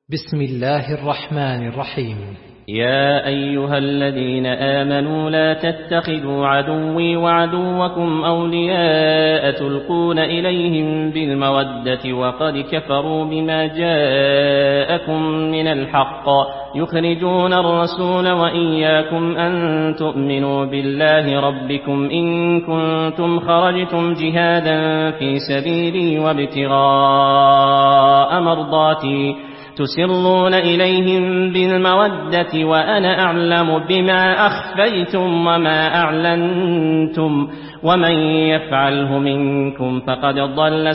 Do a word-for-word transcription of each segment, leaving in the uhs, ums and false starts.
بسم الله الرحمن الرحيم. يا أيها الذين آمنوا لا تتخذوا عدوي وعدوكم أولياء تلقون إليهم بالمودة وقد كفروا بما جاءكم من الحق يخرجون الرسول وإياكم أن تؤمنوا بالله ربكم إن كنتم خرجتم جهادا في سبيلي وابتغاء مرضاتي تسرون إليهم بالمودة وأنا أعلم بما أخفيتم وما أعلنتم ومن يفعله منكم فقد ضل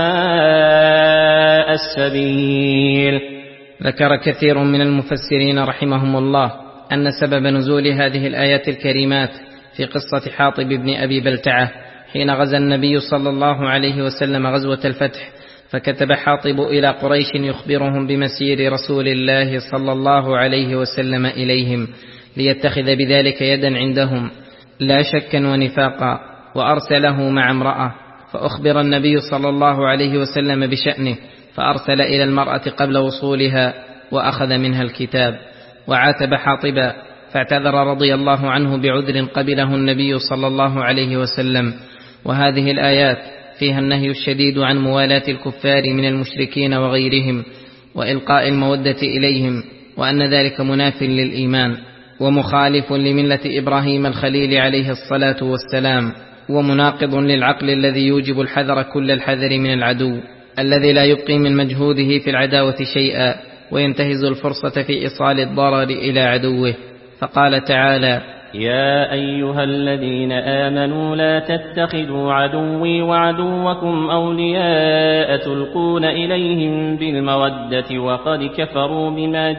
سواء السبيل. ذكر كثير من المفسرين رحمهم الله أن سبب نزول هذه الآيات الكريمات في قصة حاطب بن أبي بلتعة حين غزا النبي صلى الله عليه وسلم غزوة الفتح، فكتب حاطب إلى قريش يخبرهم بمسير رسول الله صلى الله عليه وسلم إليهم ليتخذ بذلك يدا عندهم لا شكا ونفاقا، وأرسله مع امرأة، فأخبر النبي صلى الله عليه وسلم بشأنه فأرسل إلى المرأة قبل وصولها وأخذ منها الكتاب وعاتب حاطبا، فاعتذر رضي الله عنه بعذر قبله النبي صلى الله عليه وسلم. وهذه الآيات فيها النهي الشديد عن موالاة الكفار من المشركين وغيرهم وإلقاء المودة إليهم، وأن ذلك مناف للإيمان ومخالف لملة إبراهيم الخليل عليه الصلاة والسلام، ومناقض للعقل الذي يوجب الحذر كل الحذر من العدو الذي لا يبقي من مجهوده في العداوة شيئا وينتهز الفرصة في إيصال الضرر إلى عدوه. فقال تعالى: يا أيها الذين آمنوا لا تتخذوا عدوي وعدوكم أولياء تلقون إليهم بالمودة وقد كفروا بما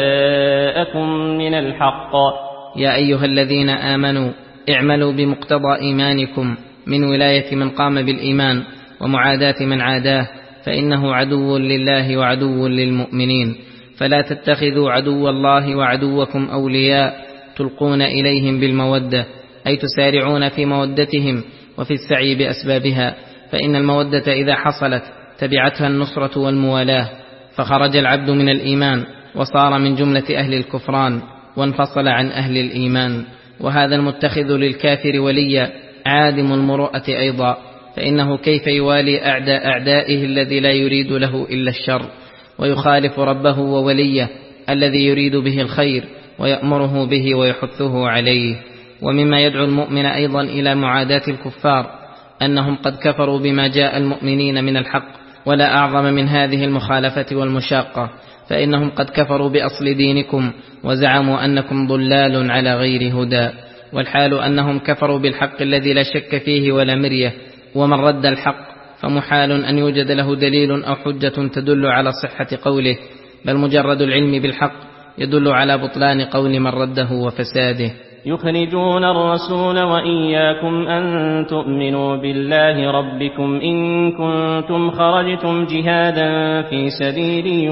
جاءكم من الحق. يا أيها الذين آمنوا اعملوا بمقتضى إيمانكم من ولاية من قام بالإيمان ومعاداة من عاداه، فإنه عدو لله وعدو للمؤمنين. فلا تتخذوا عدو الله وعدوكم أولياء تلقون إليهم بالمودة، أي تسارعون في مودتهم وفي السعي بأسبابها، فإن المودة إذا حصلت تبعتها النصرة والموالاة، فخرج العبد من الإيمان وصار من جملة أهل الكفران وانفصل عن أهل الإيمان. وهذا المتخذ للكافر وليا عادم المروءة أيضا، فإنه كيف يوالي أعداء أعدائه الذي لا يريد له إلا الشر، ويخالف ربه ووليه الذي يريد به الخير ويأمره به ويحثه عليه. ومما يدعو المؤمن أيضا إلى معاداة الكفار أنهم قد كفروا بما جاء المؤمنين من الحق، ولا أعظم من هذه المخالفة والمشاقة، فإنهم قد كفروا بأصل دينكم وزعموا أنكم ضلال على غير هدى، والحال أنهم كفروا بالحق الذي لا شك فيه ولا مرية. ومن رد الحق فمحال أن يوجد له دليل أو حجة تدل على صحة قوله، بل مجرد العلم بالحق يدل على بطلان قول من رده وفساده. يخرجون الرسول وإياكم أن تؤمنوا بالله ربكم إن كنتم خرجتم جهادا في سبيلي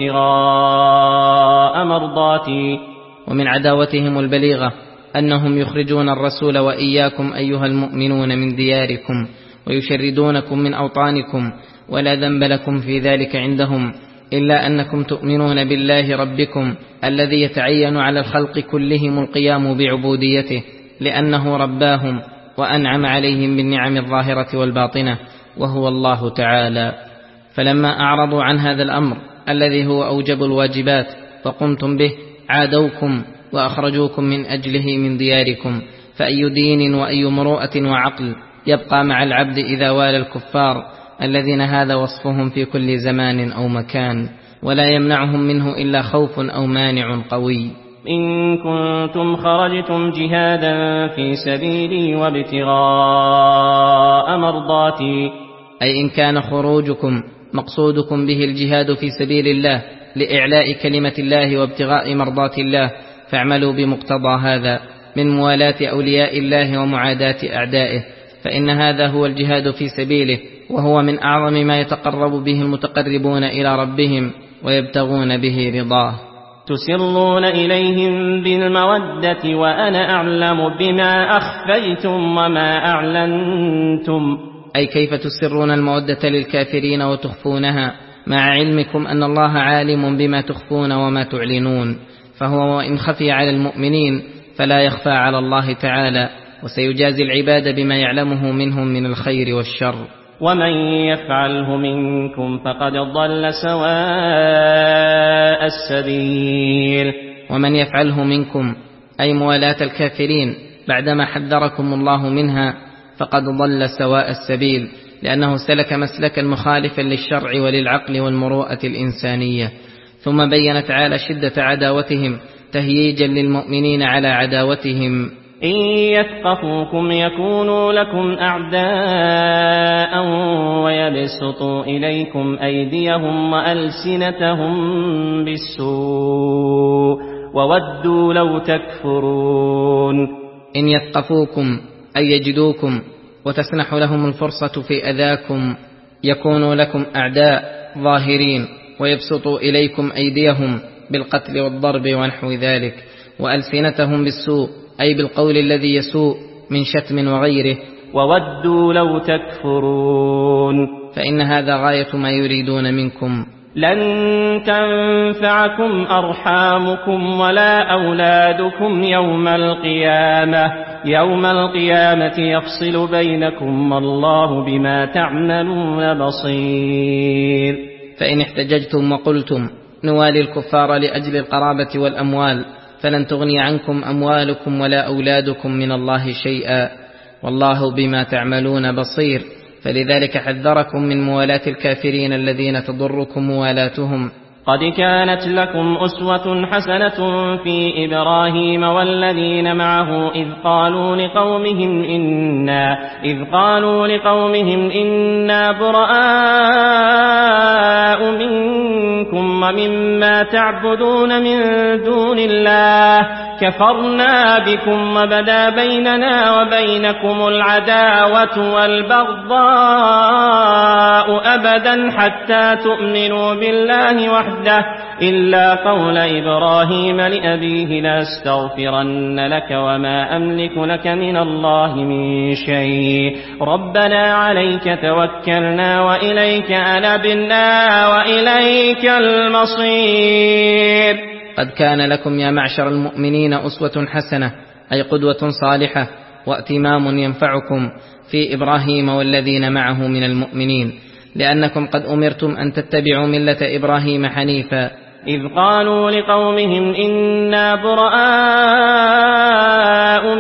وابتغاء مرضاتي. ومن عداوتهم البليغة أنهم يخرجون الرسول وإياكم أيها المؤمنون من دياركم ويشردونكم من أوطانكم، ولا ذنب لكم في ذلك عندهم إلا أنكم تؤمنون بالله ربكم الذي يتعين على الخلق كلهم القيام بعبوديته، لأنه رباهم وأنعم عليهم بالنعم الظاهرة والباطنة، وهو الله تعالى. فلما أعرضوا عن هذا الأمر الذي هو أوجب الواجبات وقمتم به عادوكم وأخرجوكم من أجله من دياركم، فأي دين وأي مروءة وعقل يبقى مع العبد إذا والى الكفار الذين هذا وصفهم في كل زمان أو مكان، ولا يمنعهم منه إلا خوف أو مانع قوي. إن كنتم خرجتم جهادا في سبيلي وابتغاء مرضاتي، أي إن كان خروجكم مقصودكم به الجهاد في سبيل الله لإعلاء كلمة الله وابتغاء مرضات الله، فاعملوا بمقتضى هذا من موالاة أولياء الله ومعاداة أعدائه، فإن هذا هو الجهاد في سبيله، وهو من أعظم ما يتقرب به المتقربون إلى ربهم ويبتغون به رضاه. تسرون إليهم بالمودة وأنا أعلم بما أخفيتم وما أعلنتم، أي كيف تسرون المودة للكافرين وتخفونها مع علمكم أن الله عالم بما تخفون وما تعلنون، فهو وإن خفي على المؤمنين فلا يخفى على الله تعالى، وسيجازي العباد بما يعلمه منهم من الخير والشر. ومن يفعله منكم فقد ضل سواء السبيل. ومن يفعله منكم أي موالاة الكافرين بعدما حذركم الله منها فقد ضل سواء السبيل، لأنه سلك مسلكا مخالفا للشرع وللعقل والمروءة الإنسانية. ثم بين تعالى شدة عداوتهم تهييجا للمؤمنين على عداوتهم. إن يثقفوكم يكونوا لكم أعداء ويبسطوا إليكم أيديهم وألسنتهم بالسوء وودوا لو تكفرون. إن يثقفوكم أي يجدوكم وتسنح لهم الفرصة في أذاكم يكونوا لكم أعداء ظاهرين، ويبسطوا إليكم أيديهم بالقتل والضرب ونحو ذلك، وألسنتهم بالسوء أي بالقول الذي يسوء من شتم وغيره، وودوا لو تكفرون، فإن هذا غاية ما يريدون منكم. لن تنفعكم أرحامكم ولا أولادكم يوم القيامة يوم القيامة يفصل بينكم والله بما تعملون بصير. فإن احتججتم وقلتم نوالي الكفار لأجل القرابة والأموال فلن تغني عنكم أموالكم ولا أولادكم من الله شيئا والله بما تعملون بصير. فلذلك حذركم من موالاة الكافرين الذين تضركم موالاتهم. قد كانت لكم أسوة حسنة في إبراهيم والذين معه إذ قالوا لقومهم إنا إذ قالوا لقومهم إنا براء منكم ومما تعبدون من دون الله كفرنا بكم وبدا بيننا وبينكم العداوة والبغضاء أبدا حتى تؤمنوا بالله وحده إلا قول إبراهيم لأبيه لأستغفرن لك وما أملك لك من الله من شيء ربنا عليك توكلنا وإليك أنبنا وإليك المصير. قد كان لكم يا معشر المؤمنين أسوة حسنة أي قدوة صالحة وائتمام ينفعكم في إبراهيم والذين معه من المؤمنين، لأنكم قد أمرتم أن تتبعوا ملة إبراهيم حنيفا. إذ قالوا لقومهم إنا براء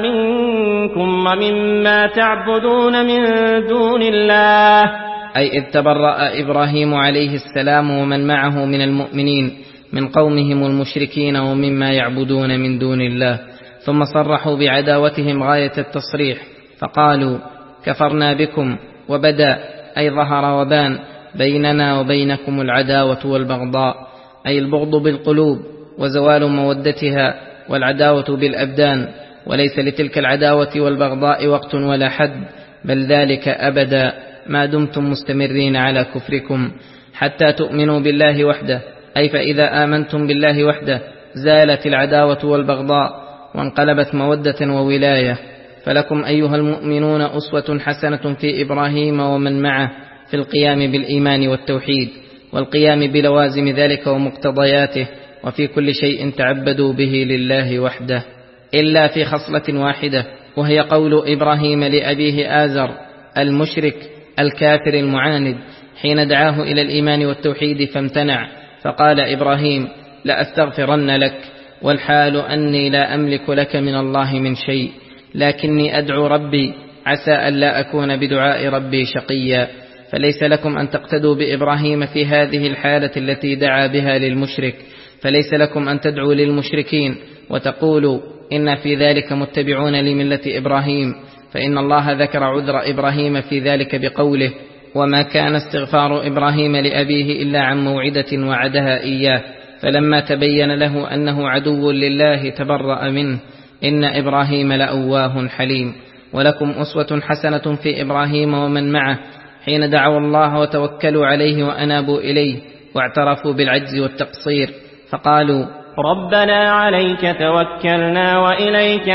منكم ومما تعبدون من دون الله أي إذ تبرأ إبراهيم عليه السلام ومن معه من المؤمنين من قومهم المشركين ومما يعبدون من دون الله، ثم صرحوا بعداوتهم غاية التصريح فقالوا كفرنا بكم وبدا أي ظهر وبان بيننا وبينكم العداوة والبغضاء أي البغض بالقلوب وزوال مودتها والعداوة بالأبدان، وليس لتلك العداوة والبغضاء وقت ولا حد، بل ذلك أبدا ما دمتم مستمرين على كفركم حتى تؤمنوا بالله وحده، أي فإذا آمنتم بالله وحده زالت العداوة والبغضاء وانقلبت مودة وولاية. فلكم أيها المؤمنون أسوة حسنة في إبراهيم ومن معه في القيام بالإيمان والتوحيد والقيام بلوازم ذلك ومقتضياته، وفي كل شيء تعبدوا به لله وحده، إلا في خصلة واحدة وهي قول إبراهيم لأبيه آزر المشرك الكافر المعاند حين دعاه إلى الإيمان والتوحيد فامتنع، فقال إبراهيم لأستغفرن لك والحال أني لا أملك لك من الله من شيء لكني أدعو ربي عسى أن لا أكون بدعاء ربي شقيا. فليس لكم أن تقتدوا بإبراهيم في هذه الحالة التي دعا بها للمشرك، فليس لكم أن تدعوا للمشركين وتقولوا إن في ذلك متبعون لملة إبراهيم، فإن الله ذكر عذر إبراهيم في ذلك بقوله وما كان استغفار إبراهيم لأبيه إلا عن موعدة وعدها إياه، فلما تبين له أنه عدو لله تبرأ منه، إن إبراهيم لأواه حليم. ولكم أسوة حسنة في إبراهيم ومن معه حين دعوا الله وتوكلوا عليه وأنابوا إليه واعترفوا بالعجز والتقصير فقالوا ربنا عليك توكلنا وإليك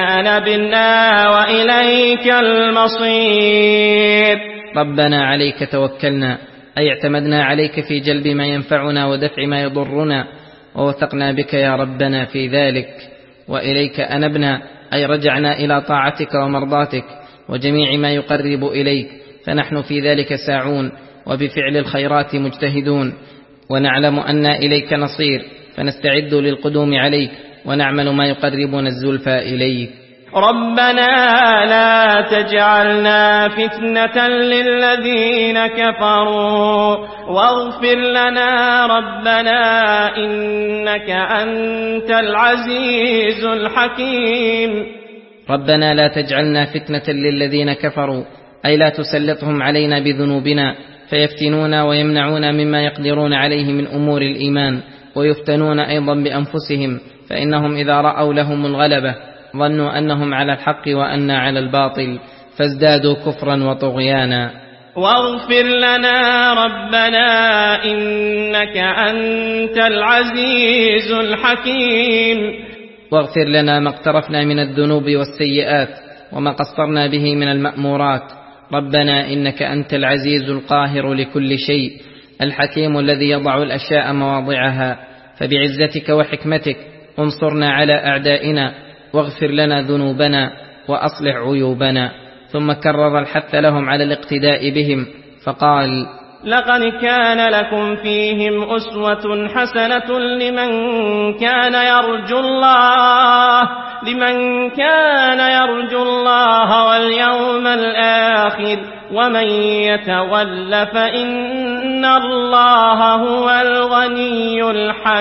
أنبنا وإليك المصير. ربنا عليك توكلنا أي اعتمدنا عليك في جلب ما ينفعنا ودفع ما يضرنا، ووثقنا بك يا ربنا في ذلك. وإليك أنبنا، أي رجعنا إلى طاعتك ومرضاتك وجميع ما يقرب إليك، فنحن في ذلك ساعون وبفعل الخيرات مجتهدون، ونعلم أن إليك نصير، فنستعد للقدوم عليك ونعمل ما يقربنا الزلفى إليك. ربنا لا تجعلنا فتنة للذين كفروا واغفر لنا ربنا إنك أنت العزيز الحكيم. ربنا لا تجعلنا فتنة للذين كفروا، أي لا تسلطهم علينا بذنوبنا فيفتنونا ويمنعونا مما يقدرون عليه من أمور الإيمان، ويفتنون أيضا بأنفسهم، فإنهم إذا رأوا لهم الغلبة ظنوا أنهم على الحق وأنا على الباطل، فازدادوا كفرا وطغيانا. واغفر لنا ربنا إنك أنت العزيز الحكيم. واغفر لنا ما اقترفنا من الذنوب والسيئات وما قصرنا به من المأمورات. ربنا إنك أنت العزيز القاهر لكل شيء، الحكيم الذي يضع الأشياء مواضعها، فبعزتك وحكمتك انصرنا على أعدائنا، واغفر لنا ذنوبنا وأصلح عيوبنا. ثم كرر الحث لهم على الاقتداء بهم فقال: لقد كان لكم فيهم أسوة حسنة لمن كان يرجو الله لمن كان يرجو الله واليوم الآخر ومن يتول فإن الله هو الغني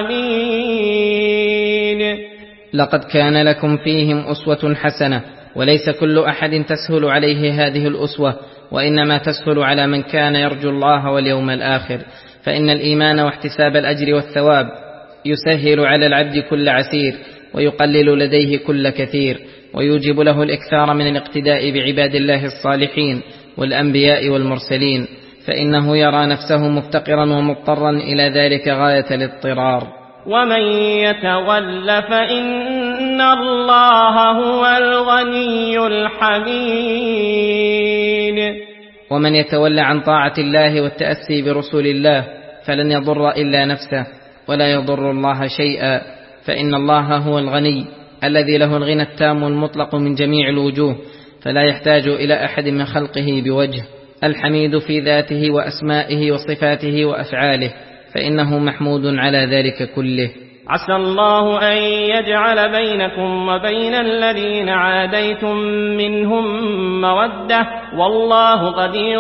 الحميد. لقد كان لكم فيهم أسوة حسنة، وليس كل أحد تسهل عليه هذه الأسوة، وإنما تسهل على من كان يرجو الله واليوم الآخر، فإن الإيمان واحتساب الأجر والثواب يسهل على العبد كل عسير، ويقلل لديه كل كثير، ويوجب له الإكثار من الاقتداء بعباد الله الصالحين والأنبياء والمرسلين، فإنه يرى نفسه مفتقرا ومضطرا إلى ذلك غاية الاضطرار. ومن يتول فإن الله هو الغني الحميد. ومن يتولى عن طاعة الله والتأسي برسول الله فلن يضر إلا نفسه ولا يضر الله شيئا، فإن الله هو الغني الذي له الغنى التام المطلق من جميع الوجوه، فلا يحتاج إلى أحد من خلقه بوجه، الحميد في ذاته وأسمائه وصفاته وأفعاله، فإنه محمود على ذلك كله. عسى الله أن يجعل بينكم وبين الذين عاديتم منهم مودة، والله قدير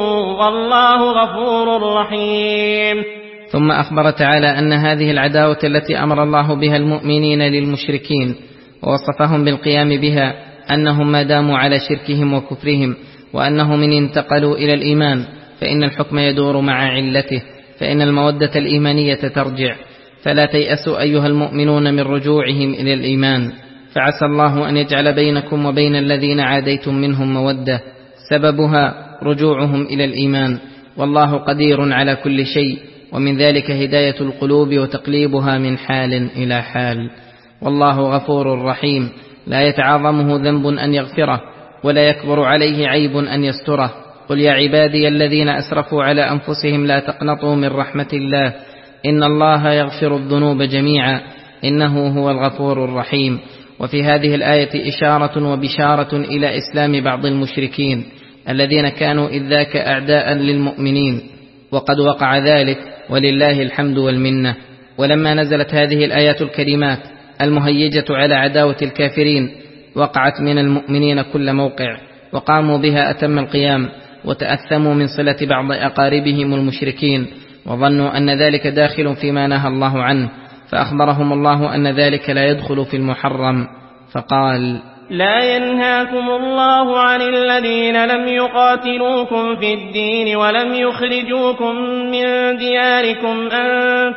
والله غفور رحيم. ثم أخبر تعالى أن هذه العداوة التي أمر الله بها المؤمنين للمشركين ووصفهم بالقيام بها أنهم ما داموا على شركهم وكفرهم، وأنهم إن انتقلوا إلى الإيمان فإن الحكم يدور مع علته، فإن المودة الإيمانية ترجع، فلا تيأسوا أيها المؤمنون من رجوعهم إلى الإيمان، فعسى الله أن يجعل بينكم وبين الذين عاديتم منهم مودة سببها رجوعهم إلى الإيمان، والله قدير على كل شيء، ومن ذلك هداية القلوب وتقليبها من حال إلى حال. والله غفور رحيم، لا يتعاظمه ذنب أن يغفره ولا يكبر عليه عيب أن يستره. قل يا عبادي الذين أسرفوا على أنفسهم لا تقنطوا من رحمة الله إن الله يغفر الذنوب جميعا إنه هو الغفور الرحيم. وفي هذه الآية إشارة وبشارة إلى إسلام بعض المشركين الذين كانوا إذ ذاك أعداء للمؤمنين، وقد وقع ذلك ولله الحمد والمنة. ولما نزلت هذه الآيات الكريمات المهيجة على عداوة الكافرين وقعت من المؤمنين كل موقع، وقاموا بها أتم القيام، وتأثموا من صلة بعض أقاربهم المشركين، وظنوا أن ذلك داخل فيما نهى الله عنه، فأخبرهم الله أن ذلك لا يدخل في المحرم، فقال: لا ينهاكم الله عن الذين لم يقاتلوكم في الدين ولم يخرجوكم من دياركم أن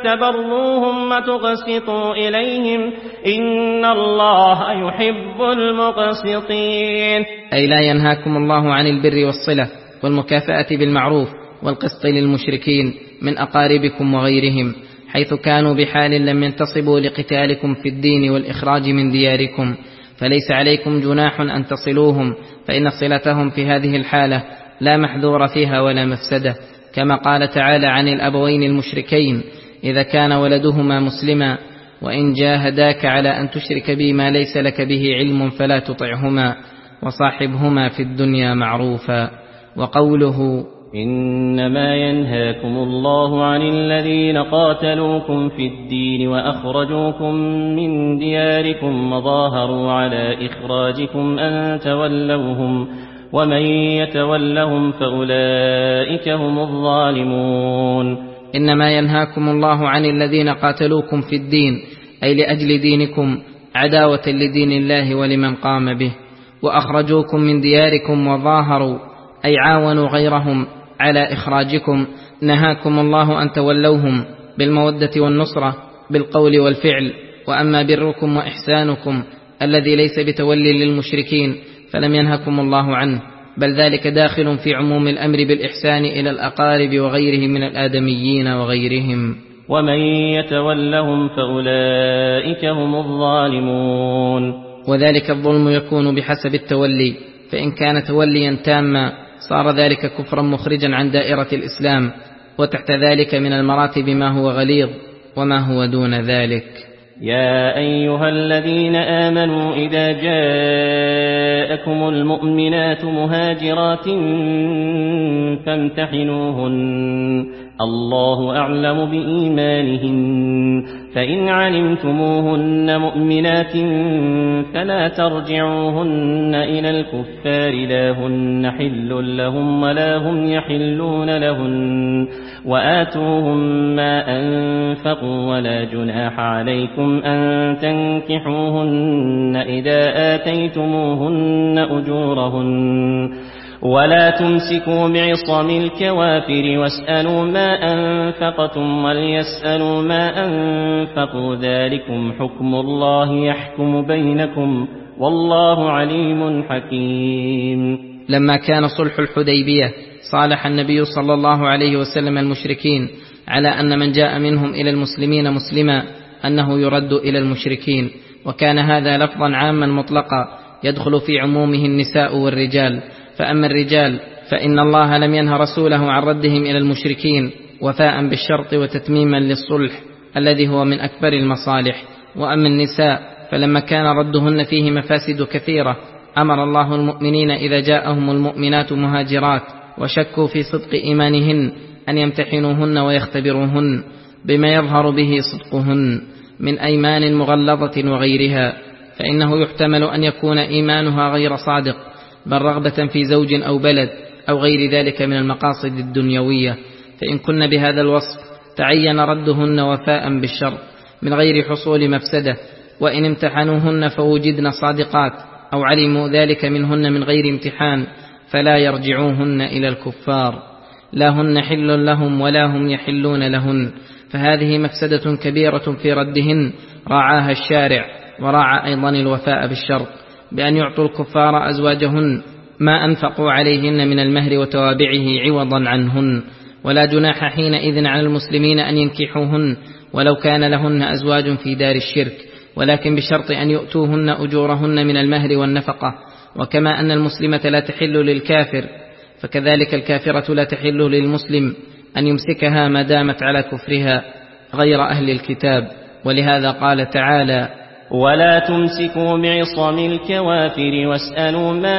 تبروهم وتقسطوا إليهم إن الله يحب المقسطين. أي لا ينهاكم الله عن البر والصلة والمكافأة بالمعروف والقسط للمشركين من أقاربكم وغيرهم، حيث كانوا بحال لم ينتصبوا لقتالكم في الدين والإخراج من دياركم، فليس عليكم جناح أن تصلوهم، فإن صلتهم في هذه الحالة لا محذور فيها ولا مفسدة، كما قال تعالى عن الأبوين المشركين: إذا كان ولدهما مسلما وإن جاهداك على أن تشرك بي ما ليس لك به علم فلا تطعهما وصاحبهما في الدنيا معروفا. وقوله: إنما ينهاكم الله عن الذين قاتلوكم في الدين وأخرجوكم من دياركم وظاهروا على إخراجكم أن تولوهم ومن يتولهم فأولئك هم الظالمون. إنما ينهاكم الله عن الذين قاتلوكم في الدين، أي لأجل دينكم، عداوة لدين الله ولمن قام به، وأخرجوكم من دياركم وظاهروا، أي عاونوا غيرهم على إخراجكم. نهاكم الله أن تولوهم بالمودة والنصرة بالقول والفعل. وأما بركم وإحسانكم الذي ليس بتولي للمشركين فلم ينهكم الله عنه، بل ذلك داخل في عموم الأمر بالإحسان إلى الأقارب وغيرهم من الآدميين وغيرهم. ومن يتولهم فأولئك هم الظالمون. وذلك الظلم يكون بحسب التولي، فإن كان توليا تاما صار ذلك كفرا مخرجا عن دائرة الإسلام، وتحت ذلك من المراتب ما هو غليظ وما هو دون ذلك. يا أيها الذين آمنوا إذا جاءكم المؤمنات مهاجرات فامتحنوهن، الله أعلم بإيمانهن، فإن علمتموهن مؤمنات فلا ترجعوهن إلى الكفار، لا هن حل لهم ولا هم يحلون لهن، وآتوهم ما أنفقوا ولا جناح عليكم أن تنكحوهن إذا آتيتموهن أجورهن، ولا تمسكوا بعصم الكوافر واسألوا ما أنفقتم وليسألوا ما أنفقوا، ذلكم حكم الله يحكم بينكم والله عليم حكيم. لما كان صلح الحديبية صالح النبي صلى الله عليه وسلم المشركين على أن من جاء منهم إلى المسلمين مسلما أنه يرد إلى المشركين، وكان هذا لفظا عاما مطلقا يدخل في عمومه النساء والرجال. فأما الرجال فإن الله لم ينه رسوله عن ردهم إلى المشركين وفاء بالشرط وتتميما للصلح الذي هو من أكبر المصالح. وأما النساء فلما كان ردهن فيه مفاسد كثيرة أمر الله المؤمنين إذا جاءهم المؤمنات مهاجرات وشكوا في صدق إيمانهن أن يمتحنوهن ويختبروهن بما يظهر به صدقهن من أيمان مغلظة وغيرها، فإنه يحتمل أن يكون إيمانها غير صادق، بل رغبة في زوج أو بلد أو غير ذلك من المقاصد الدنيوية. فإن كن بهذا الوصف تعين ردهن وفاء بالشرط من غير حصول مفسدة، وإن امتحنوهن فوجدن صادقات أو علموا ذلك منهن من غير امتحان فلا يرجعوهن إلى الكفار، لا هن حل لهم ولا هم يحلون لهن. فهذه مفسدة كبيرة في ردهن راعاها الشارع، وراعى أيضا الوفاء بالشرط بأن يعطوا الكفار أزواجهن ما أنفقوا عليهن من المهر وتوابعه عوضا عنهن، ولا جناح حينئذ على المسلمين أن ينكحوهن ولو كان لهن أزواج في دار الشرك، ولكن بشرط أن يؤتوهن أجورهن من المهر والنفقة. وكما أن المسلمة لا تحل للكافر فكذلك الكافرة لا تحل للمسلم أن يمسكها ما دامت على كفرها غير أهل الكتاب. ولهذا قال تعالى: ولا تمسكوا بعصم الكوافر واسألوا ما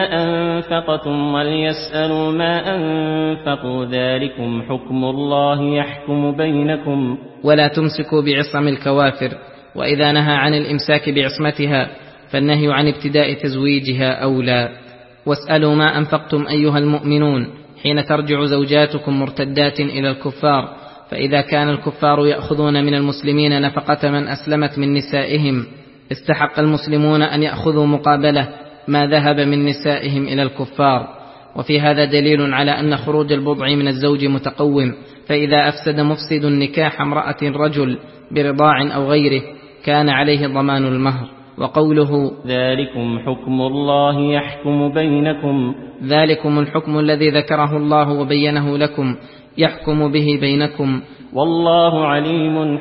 أنفقتم وليسألوا ما أنفقوا، ذلكم حكم الله يحكم بينكم. ولا تمسكوا بعصم الكوافر، وإذا نهى عن الإمساك بعصمتها فالنهي عن ابتداء تزويجها أولى. واسألوا ما أنفقتم أيها المؤمنون حين ترجع زوجاتكم مرتدات إلى الكفار، فإذا كان الكفار يأخذون من المسلمين نفقة من أسلمت من نسائهم استحق المسلمون أن يأخذوا مقابله ما ذهب من نسائهم إلى الكفار. وفي هذا دليل على أن خروج البضع من الزوج متقوم، فإذا أفسد مفسد نكاح امرأة رجل برضاع أو غيره كان عليه ضمان المهر. وقوله: ذلكم حكم الله يحكم بينكم، ذلكم الحكم الذي ذكره الله وبينه لكم يحكم به بينكم، والله عليم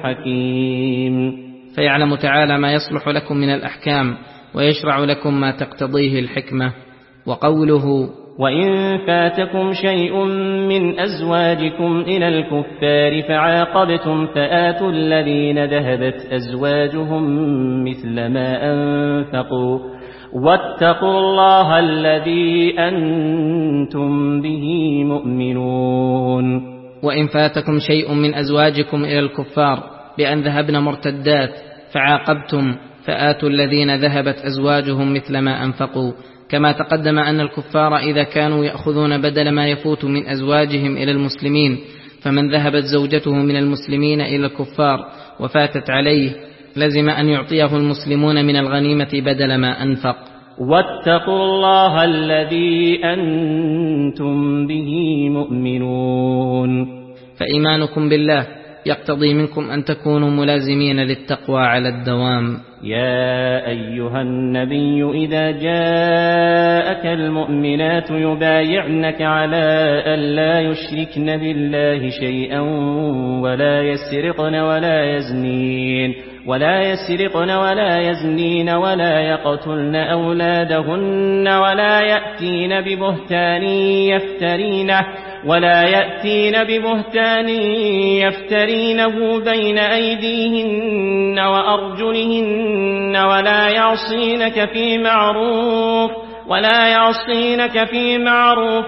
حكيم. فيعلم تعالى ما يصلح لكم من الأحكام ويشرع لكم ما تقتضيه الحكمة. وقوله: وإن فاتكم شيء من أزواجكم إلى الكفار فعاقبتم فآتوا الذين ذهبت أزواجهم مثل ما أنفقوا واتقوا الله الذي أنتم به مؤمنون. وإن فاتكم شيء من أزواجكم إلى الكفار بأن ذهبن مرتدات فعاقبتم فآتوا الذين ذهبت أزواجهم مثل ما أنفقوا، كما تقدم أن الكفار إذا كانوا يأخذون بدل ما يفوت من أزواجهم إلى المسلمين، فمن ذهبت زوجته من المسلمين إلى الكفار وفاتت عليه لزم أن يعطيه المسلمون من الغنيمة بدل ما أنفق. واتقوا الله الذي أنتم به مؤمنون. فإيمانكم بالله يقتضي منكم أن تكونوا ملازمين للتقوى على الدوام. يا أيها النبي إذا جاءك المؤمنات يبايعنك على أن لا يشركن بالله شيئا ولا يسرقن ولا يزنين ولا يسرقن ولا يزنين ولا يقتلن أولادهن ولا يأتين ببهتان يفترينه ولا يأتين ببهتان يفترينه بين أيديهن وأرجلهن ولا يعصينك في معروف ولا يعصينك في معروف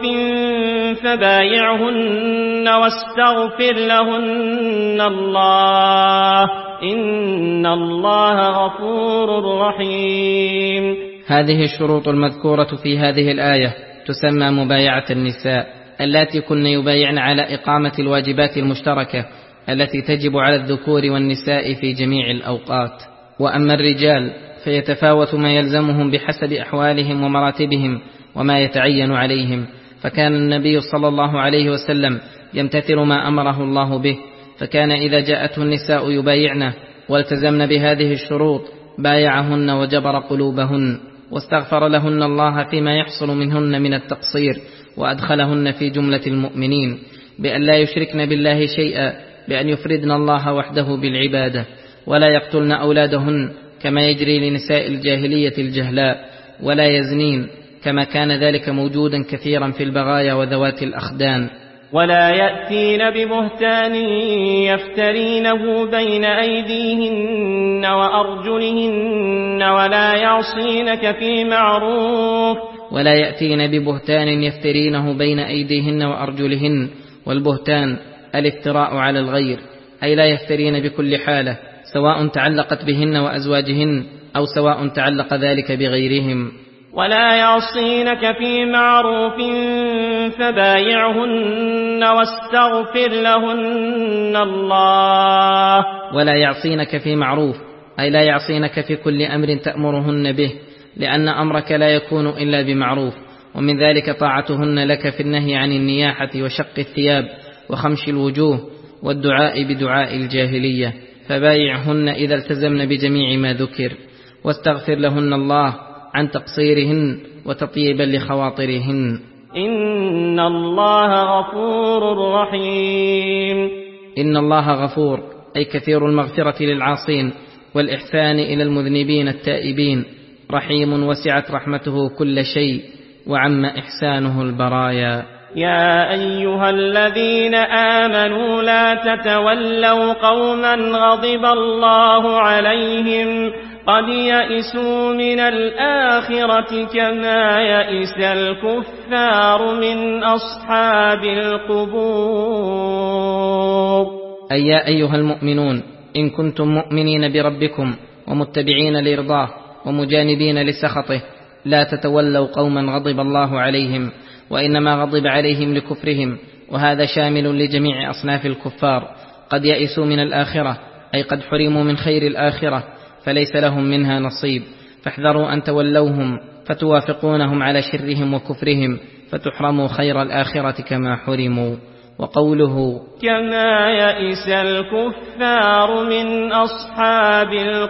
فبايعهن واستغفر لهن الله إن الله غفور رحيم. هذه الشروط المذكورة في هذه الآية تسمى مبايعة النساء، اللاتي كن يبايعن على إقامة الواجبات المشتركة التي تجب على الذكور والنساء في جميع الأوقات. وأما الرجال فيتفاوت ما يلزمهم بحسب أحوالهم ومراتبهم وما يتعين عليهم، فكان النبي صلى الله عليه وسلم يمتثل ما أمره الله به، فكان إذا جاءته النساء يبايعنه والتزمن بهذه الشروط بايعهن وجبر قلوبهن واستغفر لهن الله فيما يحصل منهن من التقصير، وأدخلهن في جملة المؤمنين بأن لا يشركن بالله شيئا، بأن يفردن الله وحده بالعبادة، ولا يقتلن أولادهن كما يجري لنساء الجاهلية الجهلاء، ولا يزنين كما كان ذلك موجودا كثيرا في البغايا وذوات الأخدان، ولا يأتين ببهتان يفترينه بين أيديهن وأرجلهن ولا يعصينك في معروف ولا يأتين ببهتان يفترينه بين أيديهن وأرجلهن. والبهتان الافتراء على الغير، أي لا يفترين بكل حالة، سواء تعلقت بهن وأزواجهن أو سواء تعلق ذلك بغيرهم. ولا يعصينك في معروف فبايعهن واستغفر لهن الله. ولا يعصينك في معروف، أي لا يعصينك في كل أمر تأمرهن به، لأن أمرك لا يكون إلا بمعروف، ومن ذلك طاعتهن لك في النهي عن النياحة وشق الثياب وخمش الوجوه والدعاء بدعاء الجاهلية، فبايعهن إذا التزمن بجميع ما ذكر، واستغفر لهن الله عن تقصيرهن وتطيبا لخواطرهن. إن الله غفور رحيم. إن الله غفور، أي كثير المغفرة للعاصين والإحسان إلى المذنبين التائبين، رحيم وسعت رحمته كل شيء وعم إحسانه البرايا. يا أيها الذين آمنوا لا تتولوا قوما غضب الله عليهم قد يئسوا من الآخرة كما يئس الكفار من أصحاب القبور. أي يا أيها المؤمنون إن كنتم مؤمنين بربكم ومتبعين لرضاه ومجانبين لسخطه لا تتولوا قوما غضب الله عليهم، وإنما غضب عليهم لكفرهم، وهذا شامل لجميع أصناف الكفار. قد يئسوا من الآخرة، أي قد حرموا من خير الآخرة فليس لهم منها نصيب، فاحذروا أن تولوهم فتوافقونهم على شرهم وكفرهم فتحرموا خير الآخرة كما حرموا. وقوله كما يئس الكفار من أصحاب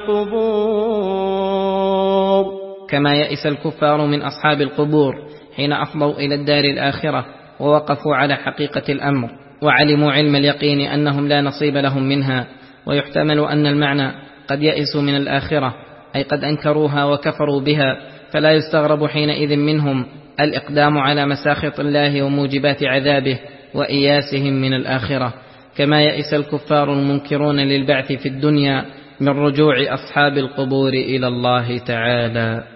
القبور، كما يئس الكفار من أصحاب القبور حين أفضوا إلى الدار الآخرة ووقفوا على حقيقة الأمر وعلموا علم اليقين أنهم لا نصيب لهم منها. ويحتمل أن المعنى قد يئسوا من الآخرة، أي قد أنكروها وكفروا بها، فلا يستغرب حينئذ منهم الإقدام على مساخط الله وموجبات عذابه وإياسهم من الآخرة، كما يئس الكفار المنكرون للبعث في الدنيا من رجوع أصحاب القبور إلى الله تعالى.